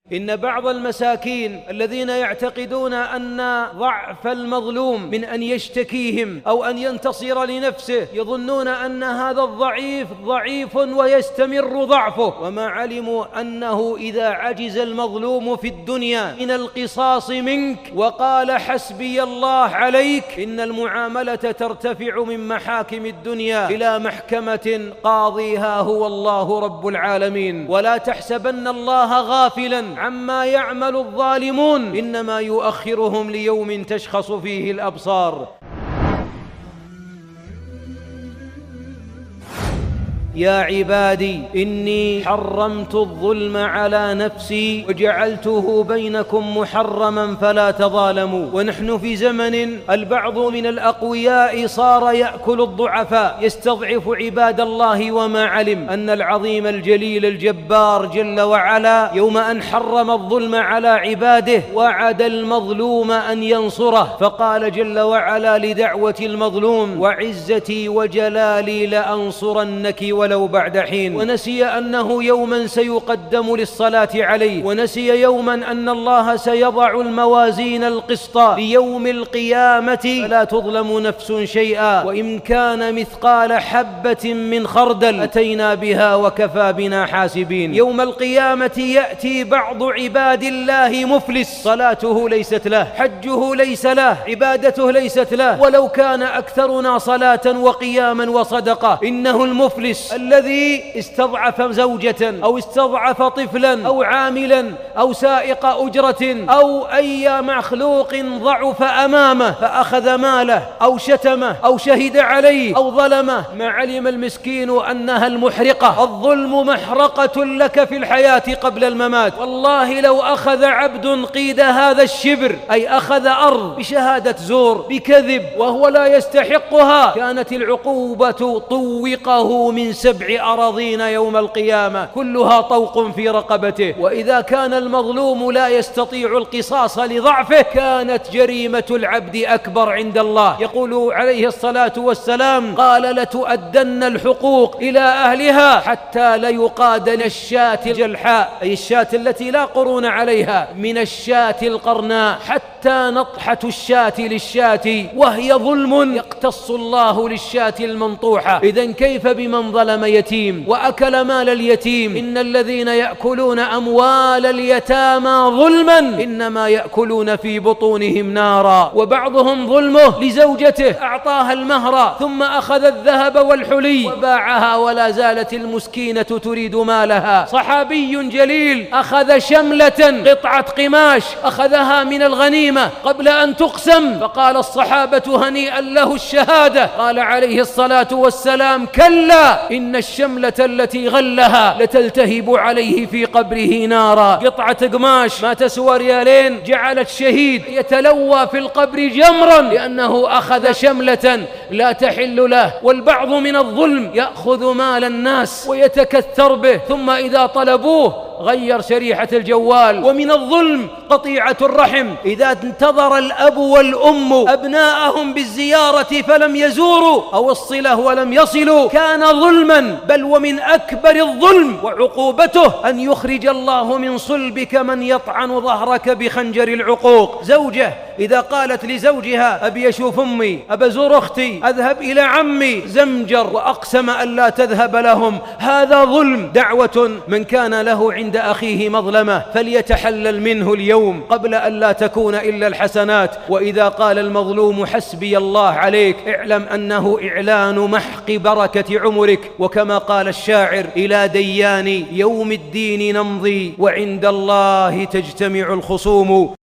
إن بعض المساكين الذين يعتقدون أن ضعف المظلوم من أن يشتكيهم أو أن ينتصر لنفسه يظنون أن هذا الضعيف ضعيف ويستمر ضعفه، وما علموا أنه إذا عجز المظلوم في الدنيا من القصاص منك وقال حسبي الله عليك، إن المعاملة ترتفع من محاكم الدنيا إلى محكمة قاضيها هو الله رب العالمين. ولا تحسبن الله غافلا عما يعمل الظالمون، إنما يؤخرهم ليوم تشخص فيه الأبصار. يا عبادي إني حرمت الظلم على نفسي وجعلته بينكم محرما فلا تظالموا. ونحن في زمن البعض من الأقوياء صار يأكل الضعفاء، يستضعف عباد الله، وما علم أن العظيم الجليل الجبار جل وعلا يوم أن حرم الظلم على عباده وعد المظلوم أن ينصره، فقال جل وعلا لدعوة المظلوم: وعزتي وجلالي لأنصرنك ولو بعد حين. ونسي أنه يوما سيقدم للصلاة عليه، ونسي يوما أن الله سيضع الموازين القسط ليوم القيامة فلا تظلم نفس شيئا، وإن كان مثقال حبة من خردل أتينا بها وكفى بنا حاسبين. يوم القيامة يأتي بعض عباد الله مفلس، صلاته ليست له، حجه ليس له، عبادته ليست له، ولو كان أكثرنا صلاة وقياما وصدقة. إنه المفلس الذي استضعف زوجة أو استضعف طفلا أو عاملا أو سائق أجرة أو أي مخلوق ضعف أمامه فأخذ ماله أو شتمه أو شهد عليه أو ظلمه، ما علم المسكين أنها المحرقة. الظلم محرقة لك في الحياة قبل الممات. والله لو أخذ عبد قيد هذا الشبر، أي أخذ أرض بشهادة زور بكذب وهو لا يستحقها، كانت العقوبة طوقه من 7 أراضين يوم القيامة كلها طوق في رقبته. وإذا كان المظلوم لا يستطيع القصاص لضعفه كانت جريمة العبد أكبر عند الله. يقول عليه الصلاة والسلام: قال: لتؤدن الحقوق إلى أهلها حتى ليقادن الشاة الجلحاء، أي الشاة التي لا قرون عليها، من الشاة القرناء، حتى نطحة الشاة للشاة، وهي ظلم يقتص الله للشاة المنطوحة. إذن كيف بمن ظلم يتيم وأكل مال اليتيم؟ إن الذين يأكلون أموال اليتامى ظلما إنما يأكلون في بطونهم نارا. وبعضهم ظلمه لزوجته، أعطاها المهر ثم أخذ الذهب والحلي وباعها ولا زالت المسكينة تريد مالها. صحابي جليل أخذ شملة، قطعة قماش، أخذها من الغنيمة قبل أن تقسم، فقال الصحابة: هنيئا له الشهادة. قال عليه الصلاة والسلام: كلا، إن الشملة التي غلها لتلتهب عليه في قبره نارا. قطعة قماش ما تسوى ريالين جعلت شهيد يتلوى في القبر جمرا لأنه أخذ شملة لا تحل له. والبعض من الظلم يأخذ مال الناس ويتكثر به، ثم إذا طلبوه غير شريحة الجوال. ومن الظلم قطيعة الرحم، إذا انتظر الأب والأم أبناءهم بالزيارة فلم يزوروا أو الصلة ولم يصلوا كان ظلما، بل ومن أكبر الظلم وعقوبته أن يخرج الله من صلبك من يطعن ظهرك بخنجر العقوق. زوجة إذا قالت لزوجها: أبي أشوف أمي، أبي أزور أختي، أذهب إلى عمي، زمجر وأقسم أن لا تذهب لهم، هذا ظلم. دعوة من كان له عند أخيه مظلمة فليتحلل منه اليوم قبل أن لا تكون إلا الحسنات. وإذا قال المظلوم: حسبي الله عليك، اعلم أنه إعلان محق بركة عمرك. وكما قال الشاعر: إلى ديان يوم الدين نمضي وعند الله تجتمع الخصوم.